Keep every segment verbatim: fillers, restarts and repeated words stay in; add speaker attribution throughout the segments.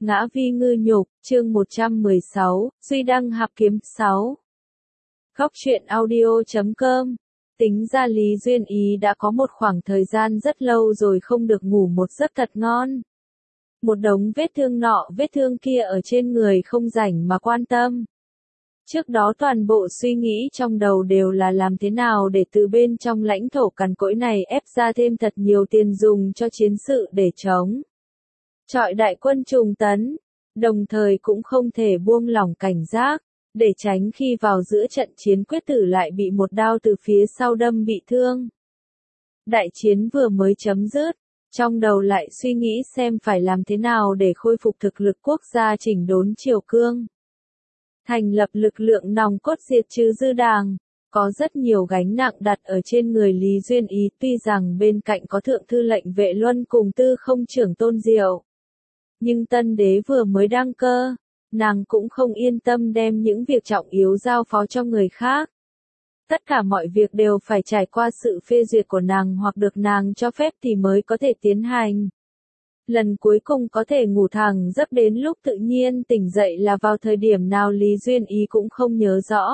Speaker 1: Ngã vi ngư nhục, chương một trăm mười sáu, Duy Đăng Hạp Kiếm sáu. Góc truyện audio chấm com. Tính ra Lý Duyên Ý đã có một khoảng thời gian rất lâu rồi không được ngủ một giấc thật ngon. Một đống vết thương nọ vết thương kia ở trên người không rảnh mà quan tâm. Trước đó toàn bộ suy nghĩ trong đầu đều là làm thế nào để từ bên trong lãnh thổ cằn cỗi này ép ra thêm thật nhiều tiền dùng cho chiến sự để chống chọi đại quân trùng tấn, đồng thời cũng không thể buông lỏng cảnh giác, để tránh khi vào giữa trận chiến quyết tử lại bị một đao từ phía sau đâm bị thương. Đại chiến vừa mới chấm dứt, trong đầu lại suy nghĩ xem phải làm thế nào để khôi phục thực lực quốc gia chỉnh đốn triều cương. Thành lập lực lượng nòng cốt diệt trừ dư đảng, có rất nhiều gánh nặng đặt ở trên người Lý Duyên Ý, tuy rằng bên cạnh có thượng thư lệnh Vệ Luân cùng tư không trưởng Tôn Diệu. Nhưng tân đế vừa mới đăng cơ, nàng cũng không yên tâm đem những việc trọng yếu giao phó cho người khác. Tất cả mọi việc đều phải trải qua sự phê duyệt của nàng hoặc được nàng cho phép thì mới có thể tiến hành. Lần cuối cùng có thể ngủ thẳng giấc đến lúc tự nhiên tỉnh dậy là vào thời điểm nào Lý Duyên Ý cũng không nhớ rõ.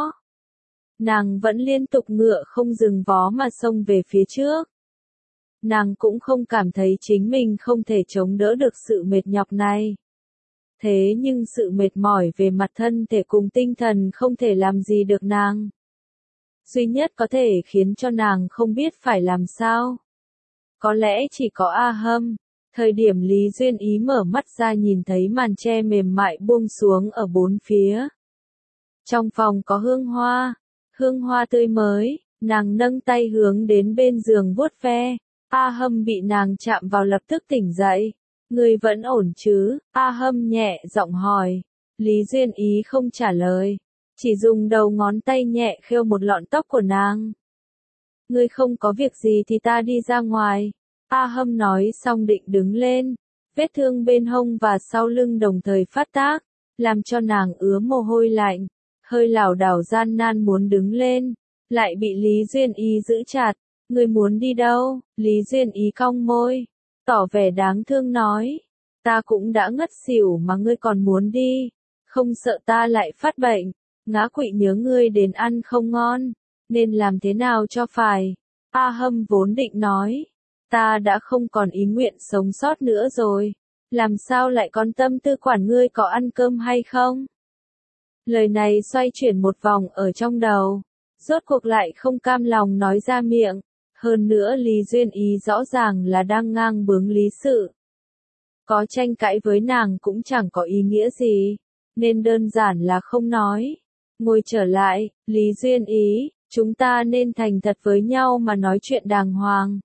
Speaker 1: Nàng vẫn liên tục ngựa không dừng vó mà xông về phía trước. Nàng cũng không cảm thấy chính mình không thể chống đỡ được sự mệt nhọc này. Thế nhưng sự mệt mỏi về mặt thân thể cùng tinh thần không thể làm gì được nàng. Duy nhất có thể khiến cho nàng không biết phải làm sao. Có lẽ chỉ có A Hâm. Thời điểm Lý Duyên Ý mở mắt ra nhìn thấy màn che mềm mại buông xuống ở bốn phía. Trong phòng có hương hoa, hương hoa tươi mới, nàng nâng tay hướng đến bên giường vuốt ve. A Hâm bị nàng chạm vào lập tức tỉnh dậy. Người vẫn ổn chứ? A Hâm nhẹ giọng hỏi. Lý Duyên Ý không trả lời, chỉ dùng đầu ngón tay nhẹ khêu một lọn tóc của nàng. Ngươi không có việc gì thì ta đi ra ngoài. A Hâm nói xong định đứng lên, vết thương bên hông và sau lưng đồng thời phát tác, làm cho nàng ứa mồ hôi lạnh, hơi lảo đảo gian nan muốn đứng lên, lại bị Lý Duyên Ý giữ chặt. Ngươi muốn đi đâu? Lý Duyên Ý cong môi, tỏ vẻ đáng thương nói. Ta cũng đã ngất xỉu mà ngươi còn muốn đi, không sợ ta lại phát bệnh. Ngã quỵ nhớ ngươi đến ăn không ngon, nên làm thế nào cho phải? A Hâm vốn định nói, ta đã không còn ý nguyện sống sót nữa rồi, làm sao lại còn tâm tư quản ngươi có ăn cơm hay không? Lời này xoay chuyển một vòng ở trong đầu, rốt cuộc lại không cam lòng nói ra miệng. Hơn nữa Lý Duyên Ý rõ ràng là đang ngang bướng lý sự. Có tranh cãi với nàng cũng chẳng có ý nghĩa gì, nên đơn giản là không nói. Ngồi trở lại, Lý Duyên Ý, chúng ta nên thành thật với nhau mà nói chuyện đàng hoàng.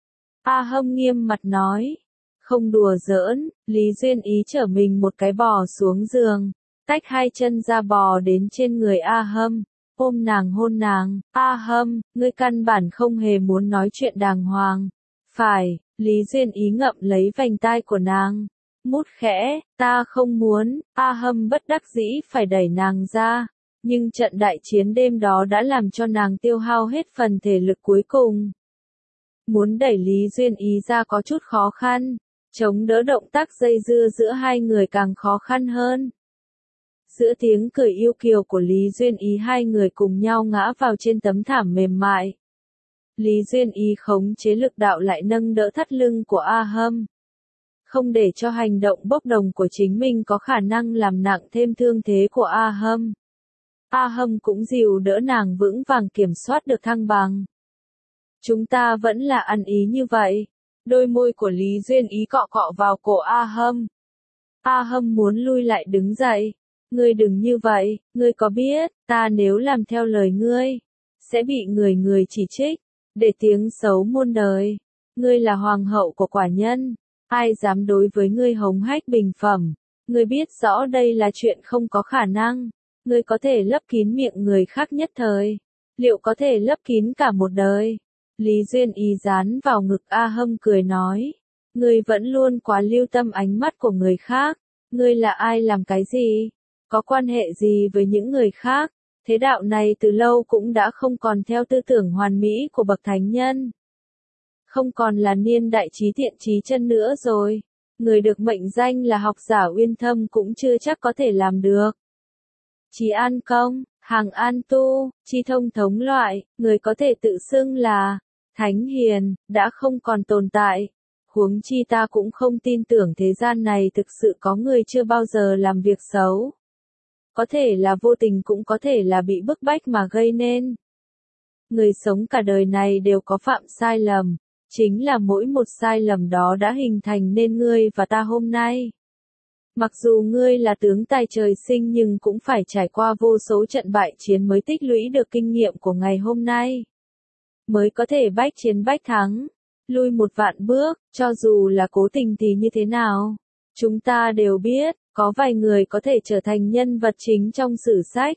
Speaker 1: A Hâm nghiêm mặt nói, không đùa giỡn. Lý Duyên Ý trở mình một cái bò xuống giường, tách hai chân ra bò đến trên người A Hâm. Ôm nàng hôn nàng. A Hâm, ngươi căn bản không hề muốn nói chuyện đàng hoàng. Phải, Lý Duyên Ý ngậm lấy vành tai của nàng, mút khẽ, ta không muốn. A Hâm bất đắc dĩ phải đẩy nàng ra, nhưng trận đại chiến đêm đó đã làm cho nàng tiêu hao hết phần thể lực cuối cùng. Muốn đẩy Lý Duyên Ý ra có chút khó khăn, chống đỡ động tác dây dưa giữa hai người càng khó khăn hơn. Giữa tiếng cười yêu kiều của Lý Duyên Ý hai người cùng nhau ngã vào trên tấm thảm mềm mại. Lý Duyên Ý khống chế lực đạo lại nâng đỡ thắt lưng của A Hâm. Không để cho hành động bốc đồng của chính mình có khả năng làm nặng thêm thương thế của A Hâm. A Hâm cũng dìu đỡ nàng vững vàng kiểm soát được thăng bằng. Chúng ta vẫn là ăn ý như vậy. Đôi môi của Lý Duyên Ý cọ cọ vào cổ A Hâm. A Hâm muốn lui lại đứng dậy. Ngươi đừng như vậy, ngươi có biết, ta nếu làm theo lời ngươi, sẽ bị người người chỉ trích, để tiếng xấu muôn đời. Ngươi là hoàng hậu của quả nhân, ai dám đối với ngươi hống hách bình phẩm. Ngươi biết rõ đây là chuyện không có khả năng. Ngươi có thể lấp kín miệng người khác nhất thời, liệu có thể lấp kín cả một đời? Lý Duyên Ý dán vào ngực A Hâm cười nói, ngươi vẫn luôn quá lưu tâm ánh mắt của người khác. Ngươi là ai làm cái gì? Có quan hệ gì với những người khác? Thế đạo này từ lâu cũng đã không còn theo tư tưởng hoàn mỹ của bậc thánh nhân. Không còn là niên đại trí thiện trí chân nữa rồi. người được mệnh danh là học giả uyên thâm cũng chưa chắc có thể làm được. Chí an công, hàng an tu, chi thông thống loại, người có thể tự xưng là thánh hiền, đã không còn tồn tại. Huống chi ta cũng không tin tưởng thế gian này thực sự có người chưa bao giờ làm việc xấu. Có thể là vô tình cũng có thể là bị bức bách mà gây nên. Người sống cả đời này đều có phạm sai lầm, chính là mỗi một sai lầm đó đã hình thành nên ngươi và ta hôm nay. Mặc dù ngươi là tướng tài trời sinh nhưng cũng phải trải qua vô số trận bại chiến mới tích lũy được kinh nghiệm của ngày hôm nay. Mới có thể bách chiến bách thắng, lui một vạn bước, cho dù là cố tình thì như thế nào. Chúng ta đều biết, có vài người có thể trở thành nhân vật chính trong sử sách.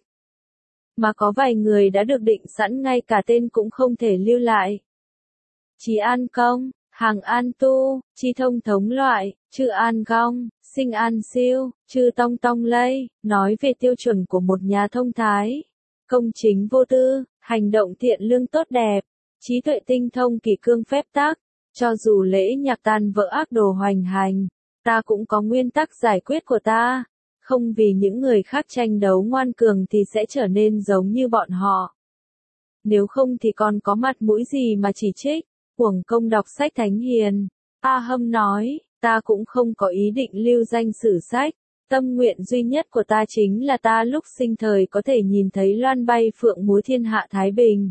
Speaker 1: Mà có vài người đã được định sẵn ngay cả tên cũng không thể lưu lại. Chí an công, hàng an tu, chi thông thống loại, chư an gong, sinh an siêu, chư tong tong lây, nói về tiêu chuẩn của một nhà thông thái. Công chính vô tư, hành động thiện lương tốt đẹp, trí tuệ tinh thông kỷ cương phép tắc, cho dù lễ nhạc tan vỡ ác đồ hoành hành, ta cũng có nguyên tắc giải quyết của ta. Không vì những người khác tranh đấu ngoan cường thì sẽ trở nên giống như bọn họ. Nếu không thì còn có mặt mũi gì mà chỉ trích, uổng công đọc sách thánh hiền. A Hâm nói, ta cũng không có ý định lưu danh sử sách. Tâm nguyện duy nhất của ta chính là ta lúc sinh thời có thể nhìn thấy loan bay phượng múa thiên hạ thái bình.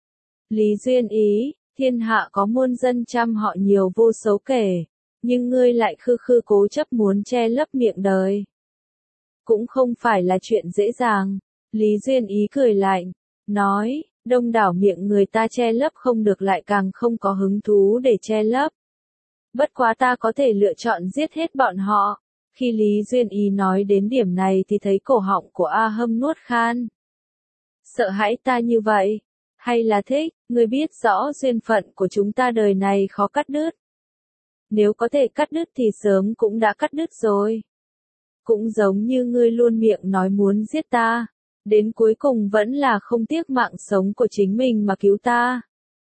Speaker 1: Lý Duyên ý, thiên hạ có muôn dân trăm họ nhiều vô số kể, nhưng ngươi lại khư khư cố chấp muốn che lấp miệng đời. Cũng không phải là chuyện dễ dàng. Lý Duyên ý cười lạnh, nói, đông đảo miệng người ta che lấp không được lại càng không có hứng thú để che lấp. Bất quá ta có thể lựa chọn giết hết bọn họ. Khi Lý Duyên ý nói đến điểm này thì thấy cổ họng của A Hâm nuốt khan. Sợ hãi ta như vậy? Hay là thích, ngươi biết rõ duyên phận của chúng ta đời này khó cắt đứt. Nếu có thể cắt đứt thì sớm cũng đã cắt đứt rồi. Cũng giống như ngươi luôn miệng nói muốn giết ta, đến cuối cùng vẫn là không tiếc mạng sống của chính mình mà cứu ta.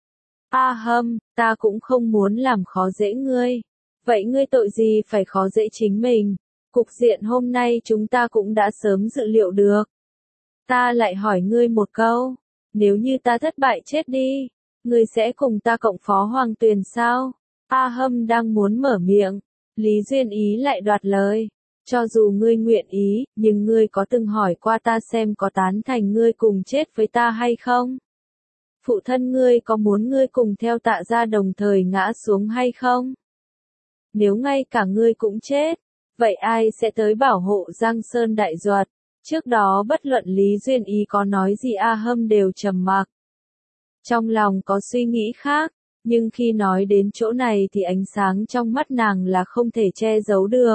Speaker 1: A Hâm, ta cũng không muốn làm khó dễ ngươi. Vậy ngươi tội gì phải khó dễ chính mình? Cục diện hôm nay chúng ta cũng đã sớm dự liệu được. Ta lại hỏi ngươi một câu, nếu như ta thất bại chết đi, ngươi sẽ cùng ta cộng phó Hoàng Tuyền sao? A Hâm đang muốn mở miệng, Lý Duyên ý lại đoạt lời. Cho dù ngươi nguyện ý, nhưng ngươi có từng hỏi qua ta xem có tán thành ngươi cùng chết với ta hay không? Phụ thân ngươi có muốn ngươi cùng theo Tạ gia đồng thời ngã xuống hay không? Nếu ngay cả ngươi cũng chết, vậy ai sẽ tới bảo hộ Giang Sơn Đại Duật? Trước đó bất luận Lý Duyên ý có nói gì A Hâm đều trầm mặc. Trong lòng có suy nghĩ khác, nhưng khi nói đến chỗ này thì ánh sáng trong mắt nàng là không thể che giấu được.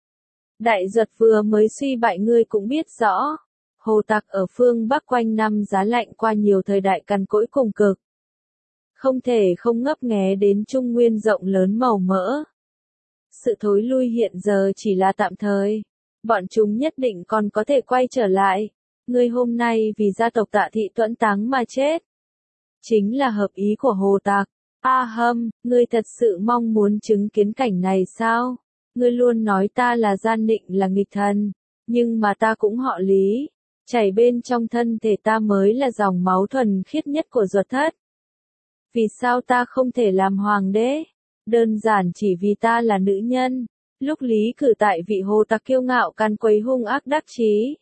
Speaker 1: Đại Duật vừa mới suy bại ngươi cũng biết rõ. Hồ tặc ở phương Bắc quanh năm giá lạnh qua nhiều thời đại cằn cỗi cùng cực. Không thể không ngấp nghé đến Trung Nguyên rộng lớn màu mỡ. Sự thối lui hiện giờ chỉ là tạm thời. Bọn chúng nhất định còn có thể quay trở lại. Ngươi hôm nay vì gia tộc Tạ thị tuẫn táng mà chết. Chính là hợp ý của Hồ tặc. A Hâm, ngươi thật sự mong muốn chứng kiến cảnh này sao? Ngươi luôn nói ta là gian nịnh là nghịch thần, nhưng mà ta cũng họ Lý, chảy bên trong thân thể ta mới là dòng máu thuần khiết nhất của Duật thất. Vì sao ta không thể làm hoàng đế? Đơn giản chỉ vì ta là nữ nhân. Lúc Lý Cử tại vị Hồ tặc kiêu ngạo can quấy hung ác đắc chí.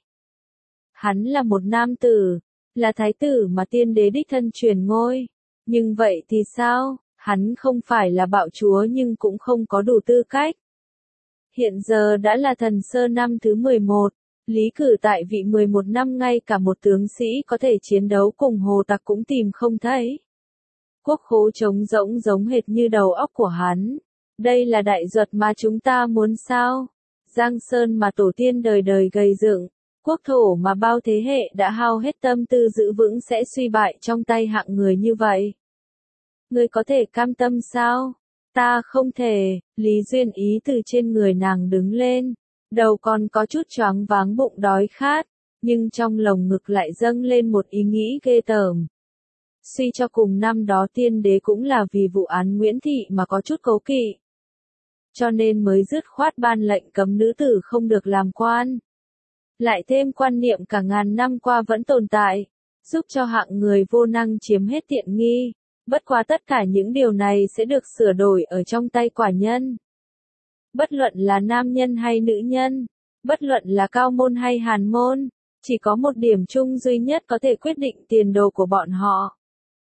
Speaker 1: Hắn là một nam tử, là thái tử mà tiên đế đích thân truyền ngôi. Nhưng vậy thì sao? Hắn không phải là bạo chúa nhưng cũng không có đủ tư cách. Hiện giờ đã là Thần Sơ năm thứ mười một, Lý Cử tại vị mười một năm ngay cả một tướng sĩ có thể chiến đấu cùng Hồ tặc cũng tìm không thấy. Quốc khố trống rỗng giống hệt như đầu óc của hắn. Đây là Đại Duật mà chúng ta muốn sao? Giang Sơn mà tổ tiên đời đời gây dựng, quốc thổ mà bao thế hệ đã hao hết tâm tư giữ vững sẽ suy bại trong tay hạng người như vậy. Ngươi có thể cam tâm sao? Ta không thể. Lý Duyên ý từ trên người nàng đứng lên, đầu còn có chút choáng váng bụng đói khát, nhưng trong lồng ngực lại dâng lên một ý nghĩ ghê tởm. Suy cho cùng năm đó tiên đế cũng là vì vụ án Nguyễn Thị mà có chút cố kỵ. cho nên mới dứt khoát ban lệnh cấm nữ tử không được làm quan. Lại thêm quan niệm cả ngàn năm qua vẫn tồn tại, giúp cho hạng người vô năng chiếm hết tiện nghi. Bất quá tất cả những điều này sẽ được sửa đổi ở trong tay quả nhân. Bất luận là nam nhân hay nữ nhân, bất luận là cao môn hay hàn môn, chỉ có một điểm chung duy nhất có thể quyết định tiền đồ của bọn họ.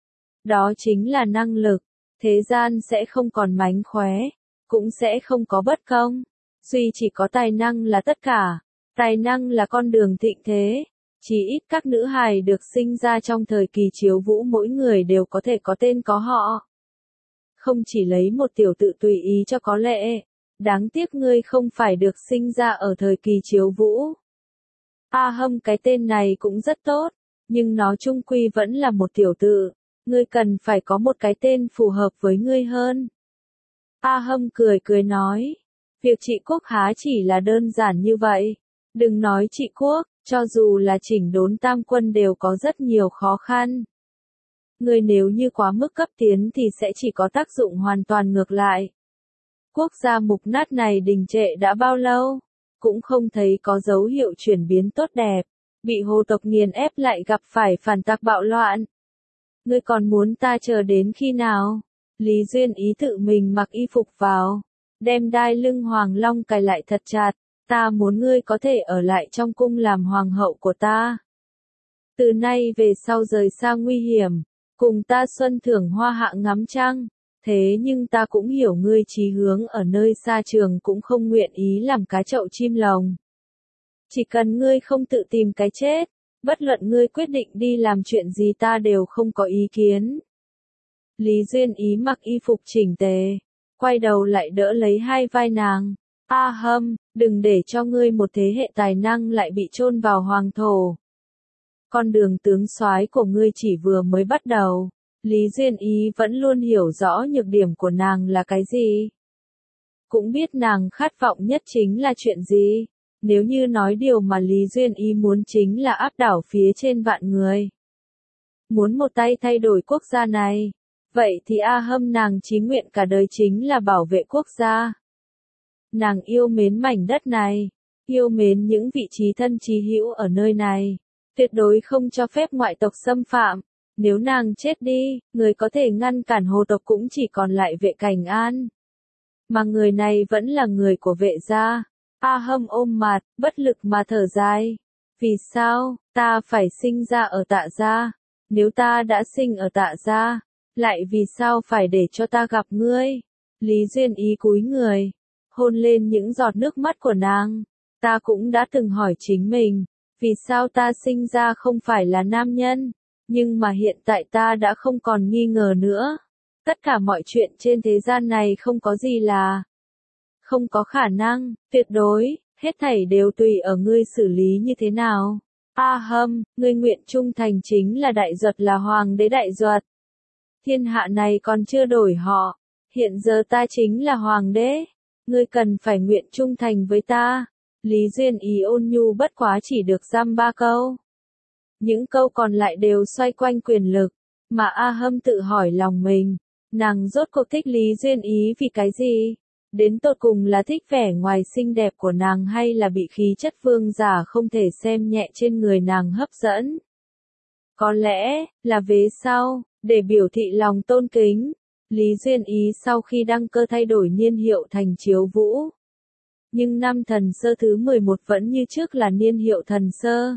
Speaker 1: Đó chính là năng lực. Thế gian sẽ không còn mánh khóe, cũng sẽ không có bất công. Duy chỉ có tài năng là tất cả. Tài năng là con đường thịnh thế. Chỉ ít các nữ hài được sinh ra trong thời kỳ chiếu vũ mỗi người đều có thể có tên có họ. Không chỉ lấy một tiểu tự tùy ý cho có lệ. Đáng tiếc ngươi không phải được sinh ra ở thời kỳ chiếu vũ. A Hâm cái tên này cũng rất tốt, nhưng nó chung quy vẫn là một tiểu tự. Ngươi cần phải có một cái tên phù hợp với ngươi hơn. A Hâm cười cười nói. Việc trị quốc há chỉ là đơn giản như vậy. Đừng nói trị quốc, cho dù là chỉnh đốn tam quân đều có rất nhiều khó khăn. Ngươi nếu như quá mức cấp tiến thì sẽ chỉ có tác dụng hoàn toàn ngược lại. Quốc gia mục nát này đình trệ đã bao lâu? Cũng không thấy có dấu hiệu chuyển biến tốt đẹp. Bị hồ tộc nghiền ép lại gặp phải phản tặc bạo loạn. Ngươi còn muốn ta chờ đến khi nào? Lý Duyên Ý tự mình mặc y phục vào, đem đai lưng hoàng long cài lại thật chặt. Ta muốn ngươi có thể ở lại trong cung làm hoàng hậu của ta. Từ nay về sau rời xa nguy hiểm, cùng ta xuân thưởng hoa hạ ngắm trăng. Thế nhưng ta cũng hiểu ngươi chí hướng ở nơi xa trường cũng không nguyện ý làm cá chậu chim lồng. Chỉ cần ngươi không tự tìm cái chết, bất luận ngươi quyết định đi làm chuyện gì ta đều không có ý kiến. Lý Duyên Ý mặc y phục chỉnh tề, quay đầu lại đỡ lấy hai vai nàng. A Hâm, đừng để cho ngươi một thế hệ tài năng lại bị chôn vào hoàng thổ. Con đường tướng soái của ngươi chỉ vừa mới bắt đầu. Lý Duyên Ý vẫn luôn hiểu rõ nhược điểm của nàng là cái gì. Cũng biết nàng khát vọng nhất chính là chuyện gì. Nếu như nói điều mà Lý Duyên Ý muốn chính là áp đảo phía trên vạn người. Muốn một tay thay đổi quốc gia này. Vậy thì A Hâm nàng chí nguyện cả đời chính là bảo vệ quốc gia. Nàng yêu mến mảnh đất này. Yêu mến những vị trí thân chí hữu ở nơi này. Tuyệt đối không cho phép ngoại tộc xâm phạm. Nếu nàng chết đi, người có thể ngăn cản hồ tộc cũng chỉ còn lại Vệ Cảnh An. Mà người này vẫn là người của Vệ gia. A Hâm ôm mặt, bất lực mà thở dài. Vì sao, ta phải sinh ra ở Tạ gia? Nếu ta đã sinh ở Tạ gia, lại vì sao phải để cho ta gặp ngươi? Lý Duyên Ý cúi người, hôn lên những giọt nước mắt của nàng. Ta cũng đã từng hỏi chính mình, vì sao ta sinh ra không phải là nam nhân? Nhưng mà hiện tại ta đã không còn nghi ngờ nữa. Tất cả mọi chuyện trên thế gian này không có gì là không có khả năng, tuyệt đối, hết thảy đều tùy ở ngươi xử lý như thế nào. A Hâm, ngươi nguyện trung thành chính là Đại Duật là hoàng đế Đại Duật. Thiên hạ này còn chưa đổi họ, hiện giờ ta chính là hoàng đế, ngươi cần phải nguyện trung thành với ta. Lý Duyên Ý ôn nhu bất quá chỉ được dăm ba câu. Những câu còn lại đều xoay quanh quyền lực, mà A Hâm tự hỏi lòng mình, nàng rốt cuộc thích Lý Duyên Ý vì cái gì? Đến tột cùng là thích vẻ ngoài xinh đẹp của nàng hay là bị khí chất vương giả không thể xem nhẹ trên người nàng hấp dẫn? Có lẽ, là vế sau, để biểu thị lòng tôn kính. Lý Duyên Ý sau khi đăng cơ thay đổi niên hiệu thành Chiếu Vũ. Nhưng năm Thần Sơ thứ mười một vẫn như trước là niên hiệu Thần Sơ.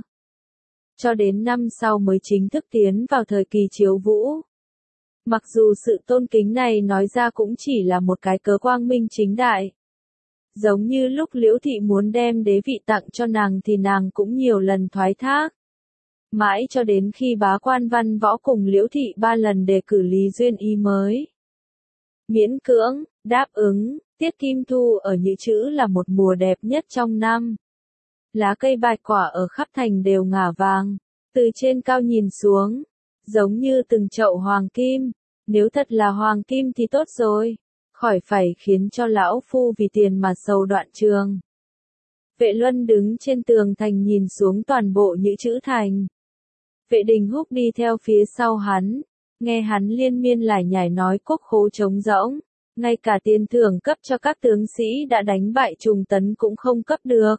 Speaker 1: Cho đến năm sau mới chính thức tiến vào thời kỳ Chiếu Vũ. Mặc dù sự tôn kính này nói ra cũng chỉ là một cái cớ quang minh chính đại. Giống như lúc Liễu Thị muốn đem đế vị tặng cho nàng thì nàng cũng nhiều lần thoái thác. Mãi cho đến khi bá quan Văn Võ cùng Liễu Thị ba lần đề cử Lý Duyên Ý mới miễn cưỡng, đáp ứng. Tiết Kim Thu ở Nhữ Chữ là một mùa đẹp nhất trong năm. Lá cây bạch quả ở khắp thành đều ngả vàng, từ trên cao nhìn xuống, giống như từng chậu hoàng kim. Nếu thật là hoàng kim thì tốt rồi, khỏi phải khiến cho lão phu vì tiền mà sầu đoạn trường. Vệ Luân đứng trên tường thành nhìn xuống toàn bộ Nhữ Chữ thành. Vệ Đình Húc đi theo phía sau hắn, nghe hắn liên miên lải nhải nói quốc khố trống rỗng, Ngay cả tiền thưởng cấp cho các tướng sĩ đã đánh bại Trùng Tấn cũng không cấp được.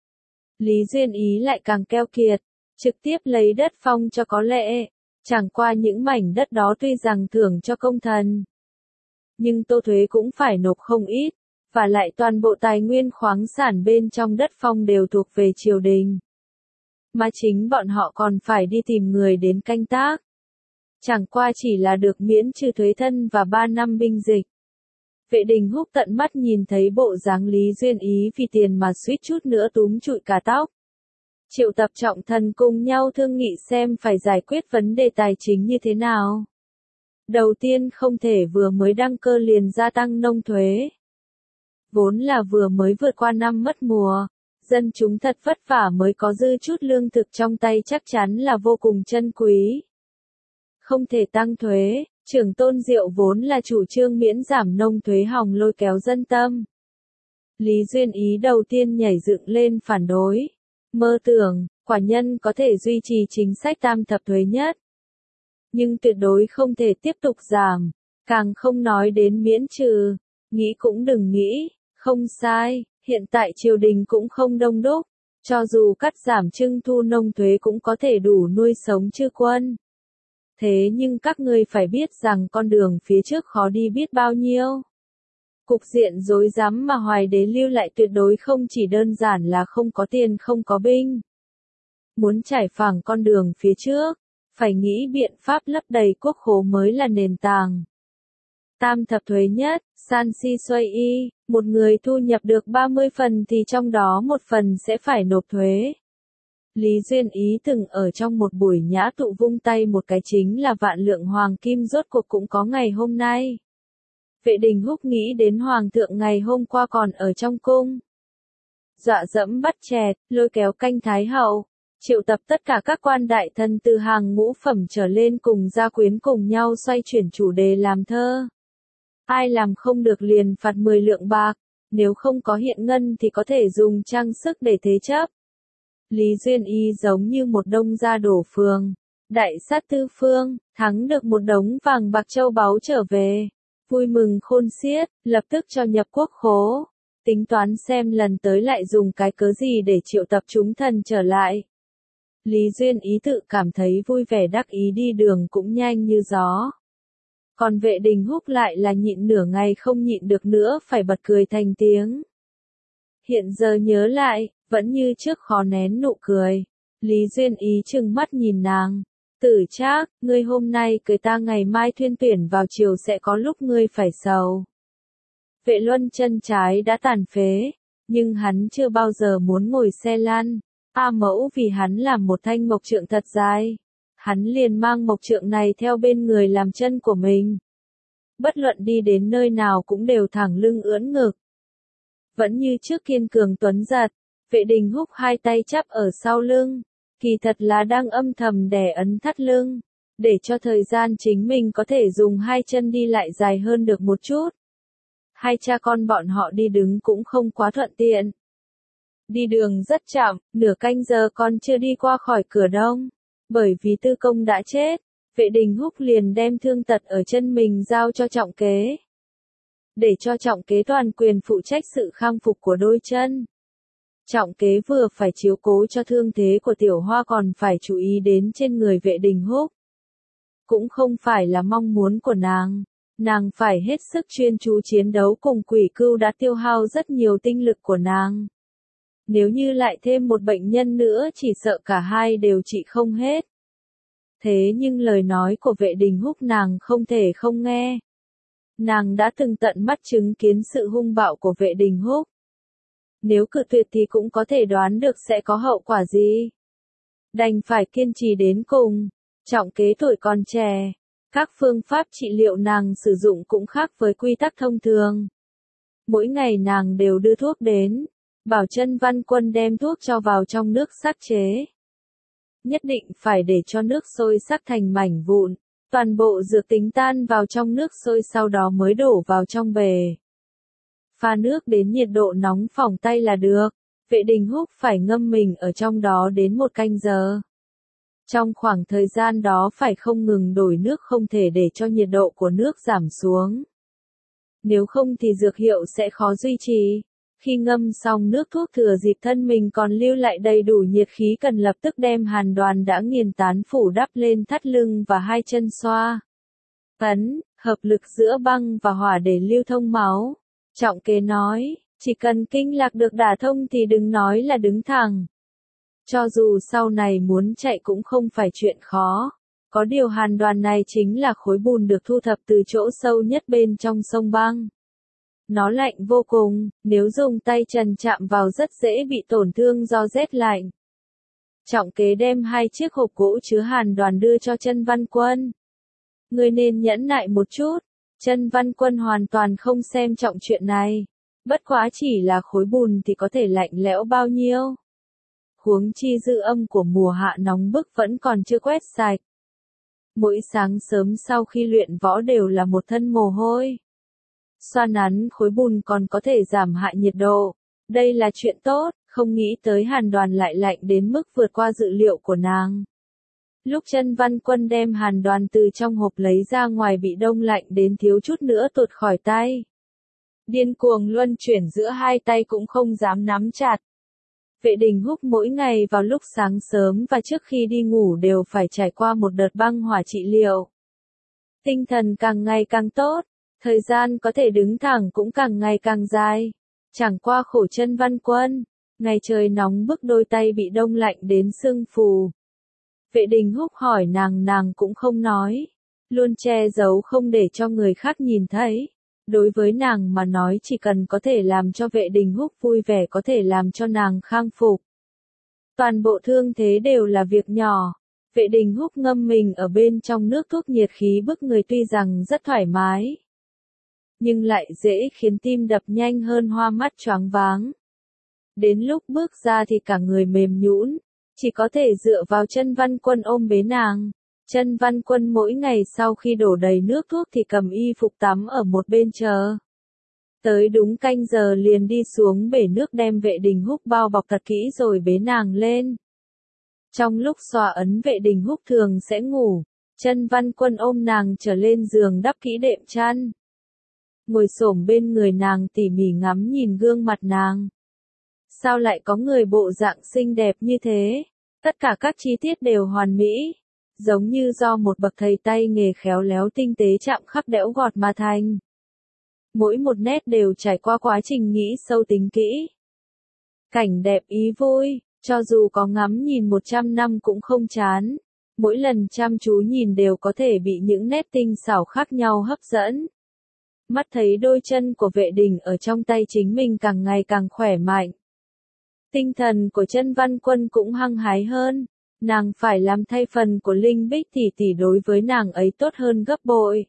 Speaker 1: Lý Duyên Ý lại càng keo kiệt, trực tiếp lấy đất phong cho có lệ. Chẳng qua những mảnh đất đó tuy rằng thưởng cho công thần, nhưng Tô Thuế cũng phải nộp không ít, và lại toàn bộ tài nguyên khoáng sản bên trong đất phong đều thuộc về triều đình. Mà chính bọn họ còn phải đi tìm người đến canh tác. Chẳng qua chỉ là được miễn trừ thuế thân và ba năm binh dịch. Vệ Đình Húc tận mắt nhìn thấy bộ dáng Lý Duyên Ý vì tiền mà suýt chút nữa túm trụi cả tóc. Triệu tập trọng thần cùng nhau thương nghị xem phải giải quyết vấn đề tài chính như thế nào. Đầu tiên không thể vừa mới đăng cơ liền gia tăng nông thuế. Vốn là vừa mới vượt qua năm mất mùa, dân chúng thật vất vả mới có dư chút lương thực trong tay chắc chắn là vô cùng chân quý. Không thể tăng thuế, Trưởng Tôn Diệu vốn là chủ trương miễn giảm nông thuế hòng lôi kéo dân tâm. Lý Duyên Ý đầu tiên nhảy dựng lên phản đối. Mơ tưởng, quả nhân có thể duy trì chính sách tam thập thuế nhất. Nhưng tuyệt đối không thể tiếp tục giảm, càng không nói đến miễn trừ. Nghĩ cũng đừng nghĩ, không sai, hiện tại triều đình cũng không đông đúc. Cho dù cắt giảm trưng thu nông thuế cũng có thể đủ nuôi sống chư quân. Thế nhưng các ngươi phải biết rằng con đường phía trước khó đi biết bao nhiêu. Cục diện rối rắm mà Hoài Đế lưu lại tuyệt đối không chỉ đơn giản là không có tiền không có binh. Muốn trải phẳng con đường phía trước, phải nghĩ biện pháp lấp đầy quốc khố mới là nền tảng. Tam thập thuế nhất, san si xoay y, một người thu nhập được ba mươi phần thì trong đó một phần sẽ phải nộp thuế. Lý Duyên Ý từng ở trong một buổi nhã tụ vung tay một cái chính là vạn lượng hoàng kim rốt cuộc cũng có ngày hôm nay. Vệ Đình Húc nghĩ đến hoàng thượng ngày hôm qua còn ở trong cung. Dọa dẫm bắt chẹt, lôi kéo canh thái hậu, triệu tập tất cả các quan đại thần từ hàng ngũ phẩm trở lên cùng gia quyến cùng nhau xoay chuyển chủ đề làm thơ. Ai làm không được liền phạt mười lượng bạc, nếu không có hiện ngân thì có thể dùng trang sức để thế chấp. Lý Duyên Y giống như một đông gia đổ phường, đại sát tư phương, thắng được một đống vàng bạc châu báu trở về. Vui mừng khôn xiết, lập tức cho nhập quốc khố, tính toán xem lần tới lại dùng cái cớ gì để triệu tập chúng thần trở lại. Lý Duyên Ý tự cảm thấy vui vẻ đắc ý đi đường cũng nhanh như gió. Còn Vệ Đình Húc lại là nhịn nửa ngày không nhịn được nữa phải bật cười thành tiếng. Hiện giờ nhớ lại, vẫn như trước khó nén nụ cười. Lý Duyên Ý trừng mắt nhìn nàng. Tử Trác, ngươi hôm nay cười ta ngày mai thuyên tuyển vào chiều sẽ có lúc ngươi phải sầu. Vệ Luân chân trái đã tàn phế, nhưng hắn chưa bao giờ muốn ngồi xe lăn. A Mẫu vì hắn làm một thanh mộc trượng thật dài. Hắn liền mang mộc trượng này theo bên người làm chân của mình. Bất luận đi đến nơi nào cũng đều thẳng lưng ưỡn ngực. Vẫn như trước kiên cường tuấn giật, Vệ Đình Húc hai tay chắp ở sau lưng, kỳ thật là đang âm thầm đè ấn thắt lưng, để cho thời gian chính mình có thể dùng hai chân đi lại dài hơn được một chút. Hai cha con bọn họ đi đứng cũng không quá thuận tiện. Đi đường rất chậm, nửa canh giờ còn chưa đi qua khỏi cửa đông. Bởi vì Tư Công đã chết, Vệ Đình Húc liền đem thương tật ở chân mình giao cho Trọng Kế. Để cho Trọng Kế toàn quyền phụ trách sự khang phục của đôi chân. Trọng Kế vừa phải chiếu cố cho thương thế của Tiểu Hoa còn phải chú ý đến trên người Vệ Đình Húc. Cũng không phải là mong muốn của nàng. Nàng phải hết sức chuyên chú chiến đấu cùng Quỷ Cưu đã tiêu hao rất nhiều tinh lực của nàng. Nếu như lại thêm một bệnh nhân nữa chỉ sợ cả hai đều trị không hết. Thế nhưng lời nói của Vệ Đình Húc nàng không thể không nghe. Nàng đã từng tận mắt chứng kiến sự hung bạo của Vệ Đình Húc. Nếu cự tuyệt thì cũng có thể đoán được sẽ có hậu quả gì. Đành phải kiên trì đến cùng. Trọng Kế tuổi còn trẻ. Các phương pháp trị liệu nàng sử dụng cũng khác với quy tắc thông thường. Mỗi ngày nàng đều đưa thuốc đến. Bảo Chân Văn Quân đem thuốc cho vào trong nước sắc chế. Nhất định phải để cho nước sôi sắc thành mảnh vụn. Toàn bộ dược tính tan vào trong nước sôi sau đó mới đổ vào trong bề. Pha nước đến nhiệt độ nóng phỏng tay là được. Vệ Đình Húc phải ngâm mình ở trong đó đến một canh giờ. Trong khoảng thời gian đó phải không ngừng đổi nước không thể để cho nhiệt độ của nước giảm xuống. nếu không thì dược hiệu sẽ khó duy trì. Khi ngâm xong nước thuốc thừa dịp thân mình còn lưu lại đầy đủ nhiệt khí cần lập tức đem hàn đoàn đã nghiền tán phủ đắp lên thắt lưng và hai chân xoa. Ấn, hợp lực giữa băng và hỏa để lưu thông máu. Trọng kế nói, chỉ cần kinh lạc được đả thông thì đừng nói là đứng thẳng. Cho dù sau này muốn chạy cũng không phải chuyện khó. Có điều hàn đoàn này chính là khối bùn được thu thập từ chỗ sâu nhất bên trong sông băng. Nó lạnh vô cùng, nếu dùng tay trần chạm vào rất dễ bị tổn thương do rét lạnh. Trọng kế đem hai chiếc hộp gỗ chứa hàn đoàn đưa cho Chân Văn Quân. Ngươi nên nhẫn nại một chút. Chân Văn Quân hoàn toàn không xem trọng chuyện này. Bất quá chỉ là khối bùn thì có thể lạnh lẽo bao nhiêu. Huống chi dư âm của mùa hạ nóng bức vẫn còn chưa quét sạch. Mỗi sáng sớm sau khi luyện võ đều là một thân mồ hôi. Xoa nắn khối bùn còn có thể giảm hạ nhiệt độ. Đây là chuyện tốt, không nghĩ tới hàn đoàn lại lạnh đến mức vượt qua dự liệu của nàng. Lúc Chân Văn Quân đem hàn đoàn từ trong hộp lấy ra ngoài bị đông lạnh đến thiếu chút nữa tuột khỏi tay. Điên cuồng luân chuyển giữa hai tay cũng không dám nắm chặt. Vệ Đình Húc mỗi ngày vào lúc sáng sớm và trước khi đi ngủ đều phải trải qua một đợt băng hỏa trị liệu. Tinh thần càng ngày càng tốt, thời gian có thể đứng thẳng cũng càng ngày càng dài. Chẳng qua khổ Chân Văn Quân, ngày trời nóng bức đôi tay bị đông lạnh đến sưng phù. Vệ Đình Húc hỏi nàng nàng cũng không nói, luôn che giấu không để cho người khác nhìn thấy. Đối với nàng mà nói chỉ cần có thể làm cho Vệ Đình Húc vui vẻ có thể làm cho nàng khang phục. Toàn bộ thương thế đều là việc nhỏ. Vệ Đình Húc ngâm mình ở bên trong nước thuốc nhiệt khí bức người tuy rằng rất thoải mái. Nhưng lại dễ khiến tim đập nhanh hơn hoa mắt choáng váng. Đến lúc bước ra thì cả người mềm nhũn, chỉ có thể dựa vào Chân Văn Quân ôm bế nàng. Chân Văn Quân mỗi ngày sau khi đổ đầy nước thuốc thì cầm y phục tắm ở một bên chờ. Tới đúng canh giờ liền đi xuống bể nước đem Vệ Đình Húc bao bọc thật kỹ rồi bế nàng lên. Trong lúc xoa ấn Vệ Đình Húc thường sẽ ngủ, Chân Văn Quân ôm nàng trở lên giường đắp kỹ đệm chăn. Ngồi xổm bên người nàng tỉ mỉ ngắm nhìn gương mặt nàng. Sao lại có người bộ dạng xinh đẹp như thế? Tất cả các chi tiết đều hoàn mỹ. Giống như do một bậc thầy tay nghề khéo léo tinh tế chạm khắc đẽo gọt mà thành. Mỗi một nét đều trải qua quá trình nghĩ sâu tính kỹ. Cảnh đẹp ý vui, cho dù có ngắm nhìn một trăm năm cũng không chán. Mỗi lần chăm chú nhìn đều có thể bị những nét tinh xảo khác nhau hấp dẫn. Mắt thấy đôi chân của Vệ Đình ở trong tay chính mình càng ngày càng khỏe mạnh. Tinh thần của Chân Văn Quân cũng hăng hái hơn. Nàng phải làm thay phần của Linh Bích tỷ tỷ đối với nàng ấy tốt hơn gấp bội.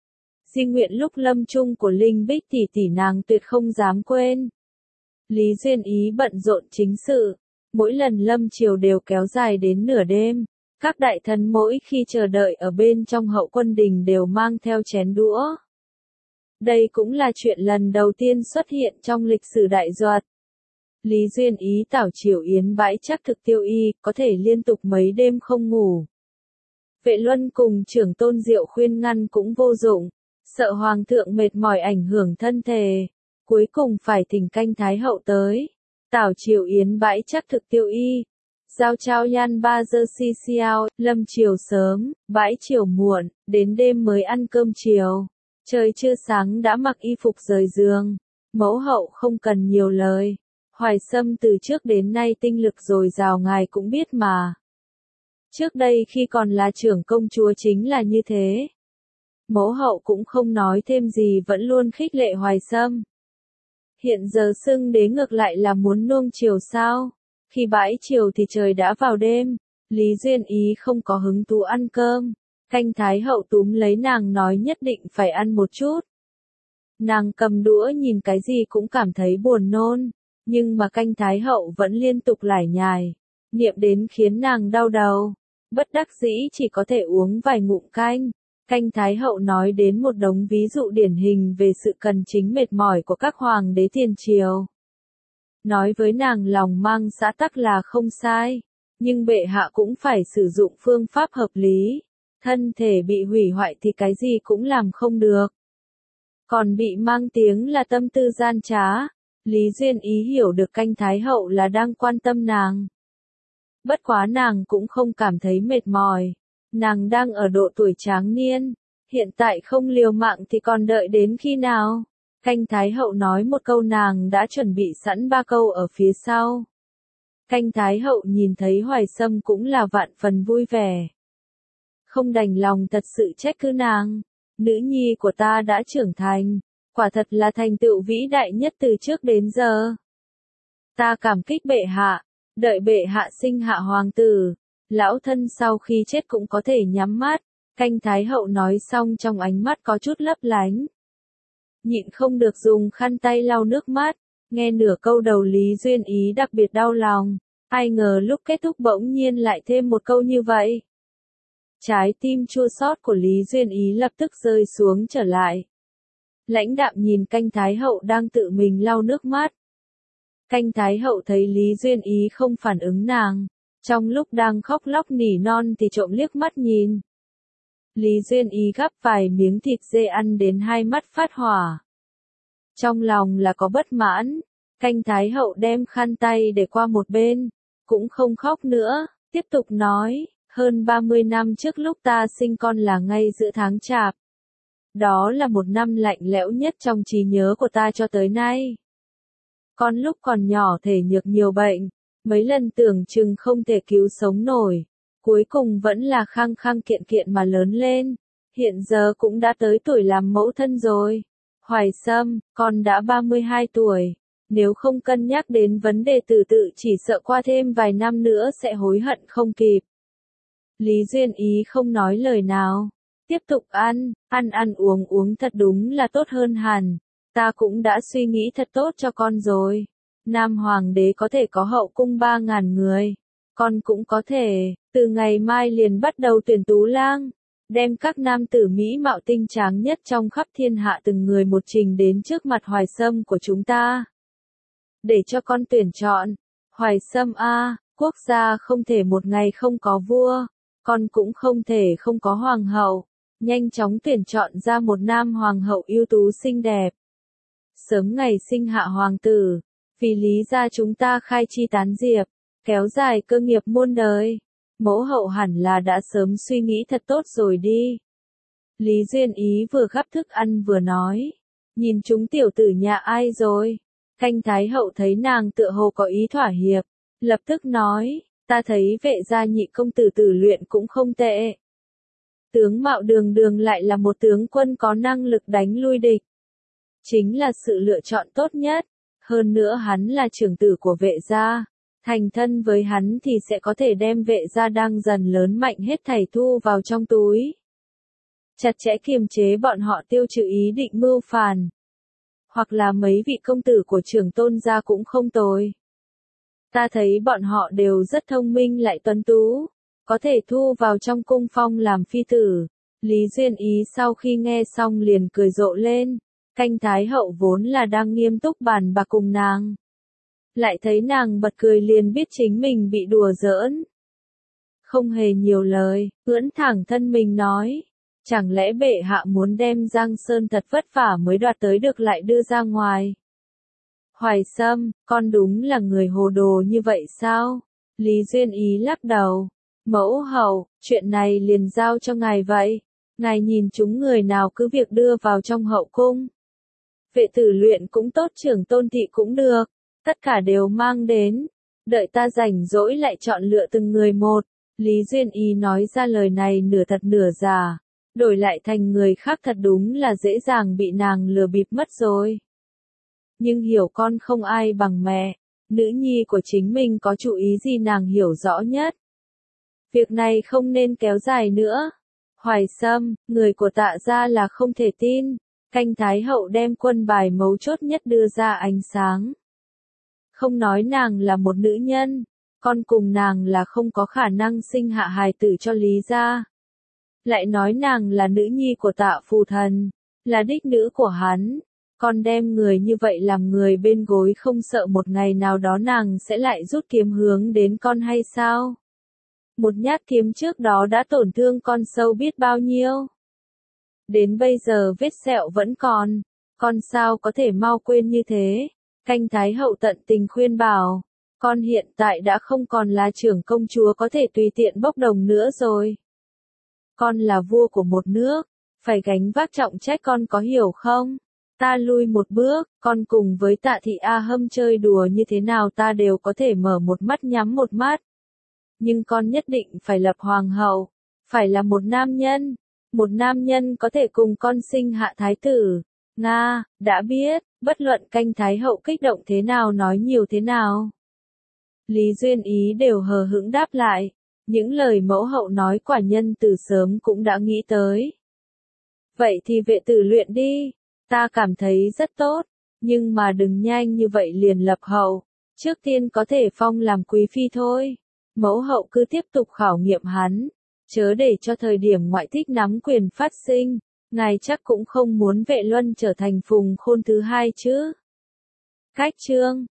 Speaker 1: Di nguyện lúc lâm chung của Linh Bích tỷ tỷ nàng tuyệt không dám quên. Lý Duyên Ý bận rộn chính sự, mỗi lần lâm triều đều kéo dài đến nửa đêm. Các đại thần mỗi khi chờ đợi ở bên trong hậu quân đình đều mang theo chén đũa. Đây cũng là chuyện lần đầu tiên xuất hiện trong lịch sử Đại Duật. Lý Duyên Ý tảo triều yến bãi chắc thực tiêu y, có thể liên tục mấy đêm không ngủ. Vệ Luân cùng trưởng tôn Diệu khuyên ngăn cũng vô dụng, sợ hoàng thượng mệt mỏi ảnh hưởng thân thể, cuối cùng phải thỉnh canh thái hậu tới. Tảo triều yến bãi chắc thực tiêu y, giao trao yan ba giờ si xiao, lâm chiều sớm, bãi chiều muộn, đến đêm mới ăn cơm chiều. Trời chưa sáng đã mặc y phục rời giường, mẫu hậu không cần nhiều lời. Hoài Sâm từ trước đến nay tinh lực dồi dào ngài cũng biết mà. Trước đây khi còn là trưởng công chúa chính là như thế. Mẫu hậu cũng không nói thêm gì vẫn luôn khích lệ Hoài Sâm. Hiện giờ xưng đế ngược lại là muốn nuông chiều sao? Khi bãi chiều thì trời đã vào đêm, Lý Duyên Ý không có hứng thú ăn cơm. Canh thái hậu túm lấy nàng nói nhất định phải ăn một chút. Nàng cầm đũa nhìn cái gì cũng cảm thấy buồn nôn. Nhưng mà canh thái hậu vẫn liên tục lải nhải, niệm đến khiến nàng đau đầu. Bất đắc dĩ chỉ có thể uống vài ngụm canh. Canh thái hậu nói đến một đống ví dụ điển hình về sự cần chính mệt mỏi của các hoàng đế tiền triều. Nói với nàng lòng mang xã tắc là không sai, nhưng bệ hạ cũng phải sử dụng phương pháp hợp lý. Thân thể bị hủy hoại thì cái gì cũng làm không được. còn bị mang tiếng là tâm tư gian trá. Lý Duyên Ý hiểu được Canh Thái Hậu là đang quan tâm nàng. Bất quá nàng cũng không cảm thấy mệt mỏi. Nàng đang ở độ tuổi tráng niên. Hiện tại không liều mạng thì còn đợi đến khi nào? Canh Thái Hậu nói một câu, nàng đã chuẩn bị sẵn ba câu ở phía sau. Canh Thái Hậu nhìn thấy Hoài Sâm cũng là vạn phần vui vẻ. Không đành lòng thật sự trách cứ nàng. Nữ nhi của ta đã trưởng thành. Quả thật là thành tựu vĩ đại nhất từ trước đến giờ. Ta cảm kích bệ hạ. Đợi bệ hạ sinh hạ hoàng tử. Lão thân sau khi chết cũng có thể nhắm mắt. Canh Thái Hậu nói xong trong ánh mắt có chút lấp lánh. Nhịn không được dùng khăn tay lau nước mắt. Nghe nửa câu đầu Lý Duyên Ý đặc biệt đau lòng. Ai ngờ lúc kết thúc bỗng nhiên lại thêm một câu như vậy. Trái tim chua xót của Lý Duyên Ý lập tức rơi xuống trở lại. Lãnh đạm nhìn Canh Thái Hậu đang tự mình lau nước mắt. Canh Thái Hậu thấy Lý Duyên Ý không phản ứng nàng. Trong lúc đang khóc lóc nỉ non thì trộm liếc mắt nhìn. Lý Duyên Ý gắp vài miếng thịt dê ăn đến hai mắt phát hỏa. Trong lòng là có bất mãn. Canh Thái Hậu đem khăn tay để qua một bên. Cũng không khóc nữa. Tiếp tục nói. Hơn ba mươi năm trước lúc ta sinh con là ngay giữa tháng Chạp. Đó là một năm lạnh lẽo nhất trong trí nhớ của ta cho tới nay. Con lúc còn nhỏ thể nhược nhiều bệnh. Mấy lần tưởng chừng không thể cứu sống nổi. Cuối cùng vẫn là khăng khăng kiện kiện mà lớn lên. Hiện giờ cũng đã tới tuổi làm mẫu thân rồi. Hoài Sâm, con đã ba mươi hai tuổi. Nếu không cân nhắc đến vấn đề tự tự chỉ sợ qua thêm vài năm nữa sẽ hối hận không kịp. Lý Duyên Ý không nói lời nào. Tiếp tục ăn, ăn ăn uống uống thật đúng là tốt hơn hẳn. Ta cũng đã suy nghĩ thật tốt cho con rồi. Nam Hoàng đế có thể có hậu cung ba ngàn người. Con cũng có thể, từ ngày mai liền bắt đầu tuyển tú lang. Đem các nam tử mỹ mạo tinh tráng nhất trong khắp thiên hạ từng người một trình đến trước mặt Hoài Sâm của chúng ta. Để cho con tuyển chọn. Hoài Sâm a, quốc gia không thể một ngày không có vua. Con cũng không thể không có hoàng hậu. Nhanh chóng tuyển chọn ra một nam hoàng hậu ưu tú xinh đẹp. Sớm ngày sinh hạ hoàng tử. Vì Lý gia chúng ta khai chi tán diệp. Kéo dài cơ nghiệp muôn đời. Mẫu hậu hẳn là đã sớm suy nghĩ thật tốt rồi đi. Lý Duyên Ý vừa gắp thức ăn vừa nói. Nhìn chúng tiểu tử nhà ai rồi? Canh Thái Hậu thấy nàng tựa hồ có ý thỏa hiệp. Lập tức nói, ta thấy vệ gia nhị công tử tử luyện cũng không tệ. Tướng mạo đường đường lại là một tướng quân có năng lực đánh lui địch. Chính là sự lựa chọn tốt nhất. Hơn nữa hắn là trưởng tử của vệ gia. Thành thân với hắn thì sẽ có thể đem vệ gia đang dần lớn mạnh hết thảy thu vào trong túi. Chặt chẽ kiềm chế bọn họ tiêu trừ ý định mưu phản. Hoặc là mấy vị công tử của trưởng tôn gia cũng không tồi. Ta thấy bọn họ đều rất thông minh lại tuấn tú. Có thể thu vào trong cung phong làm phi tử. Lý Duyên Ý sau khi nghe xong liền cười rộ lên. Canh Thái Hậu vốn là đang nghiêm túc bàn bạc cùng nàng. Lại thấy nàng bật cười liền biết chính mình bị đùa giỡn. Không hề nhiều lời, ưỡn thẳng thân mình nói. Chẳng lẽ bệ hạ muốn đem Giang Sơn thật vất vả mới đoạt tới được lại đưa ra ngoài? Hoài Sâm, con đúng là người hồ đồ như vậy sao? Lý Duyên Ý lắc đầu. Mẫu hậu, chuyện này liền giao cho ngài vậy. Ngài nhìn chúng người nào cứ việc đưa vào trong hậu cung. Vệ tử luyện cũng tốt, trưởng tôn thị cũng được. Tất cả đều mang đến. Đợi ta rảnh rỗi lại chọn lựa từng người một. Lý Duyên Ý nói ra lời này nửa thật nửa giả. Đổi lại thành người khác thật đúng là dễ dàng bị nàng lừa bịp mất rồi. Nhưng hiểu con không ai bằng mẹ. Nữ nhi của chính mình có chủ ý gì nàng hiểu rõ nhất. Việc này không nên kéo dài nữa. Hoài Sâm, người của Tạ gia là không thể tin. Canh Thái Hậu đem quân bài mấu chốt nhất đưa ra ánh sáng. Không nói nàng là một nữ nhân, con cùng nàng là không có khả năng sinh hạ hài tử cho Lý gia. Lại nói nàng là nữ nhi của Tạ phù thần, là đích nữ của hắn. Con đem người như vậy làm người bên gối không sợ một ngày nào đó nàng sẽ lại rút kiếm hướng đến con hay sao? Một nhát kiếm trước đó đã tổn thương con sâu biết bao nhiêu. Đến bây giờ vết sẹo vẫn còn. Con sao có thể mau quên như thế? Canh Thái hậu tận tình khuyên bảo. Con hiện tại đã không còn là trưởng công chúa có thể tùy tiện bốc đồng nữa rồi. Con là vua của một nước, phải gánh vác trọng trách, con có hiểu không? Ta lui một bước, con cùng với Tạ Thị A Hâm chơi đùa như thế nào ta đều có thể mở một mắt nhắm một mắt. Nhưng con nhất định phải lập hoàng hậu, phải là một nam nhân, một nam nhân có thể cùng con sinh hạ thái tử. Nga, đã biết, bất luận Canh Thái hậu kích động thế nào nói nhiều thế nào. Lý Duyên Ý đều hờ hững đáp lại, những lời mẫu hậu nói quả nhân từ sớm cũng đã nghĩ tới. Vậy thì vệ tử luyện đi, ta cảm thấy rất tốt, nhưng mà đừng nhanh như vậy liền lập hậu, trước tiên có thể phong làm quý phi thôi. Mẫu hậu cứ tiếp tục khảo nghiệm hắn, chớ để cho thời điểm ngoại thích nắm quyền phát sinh, ngài chắc cũng không muốn Vệ Luân trở thành Phùng Khôn thứ hai chứ. Cách chương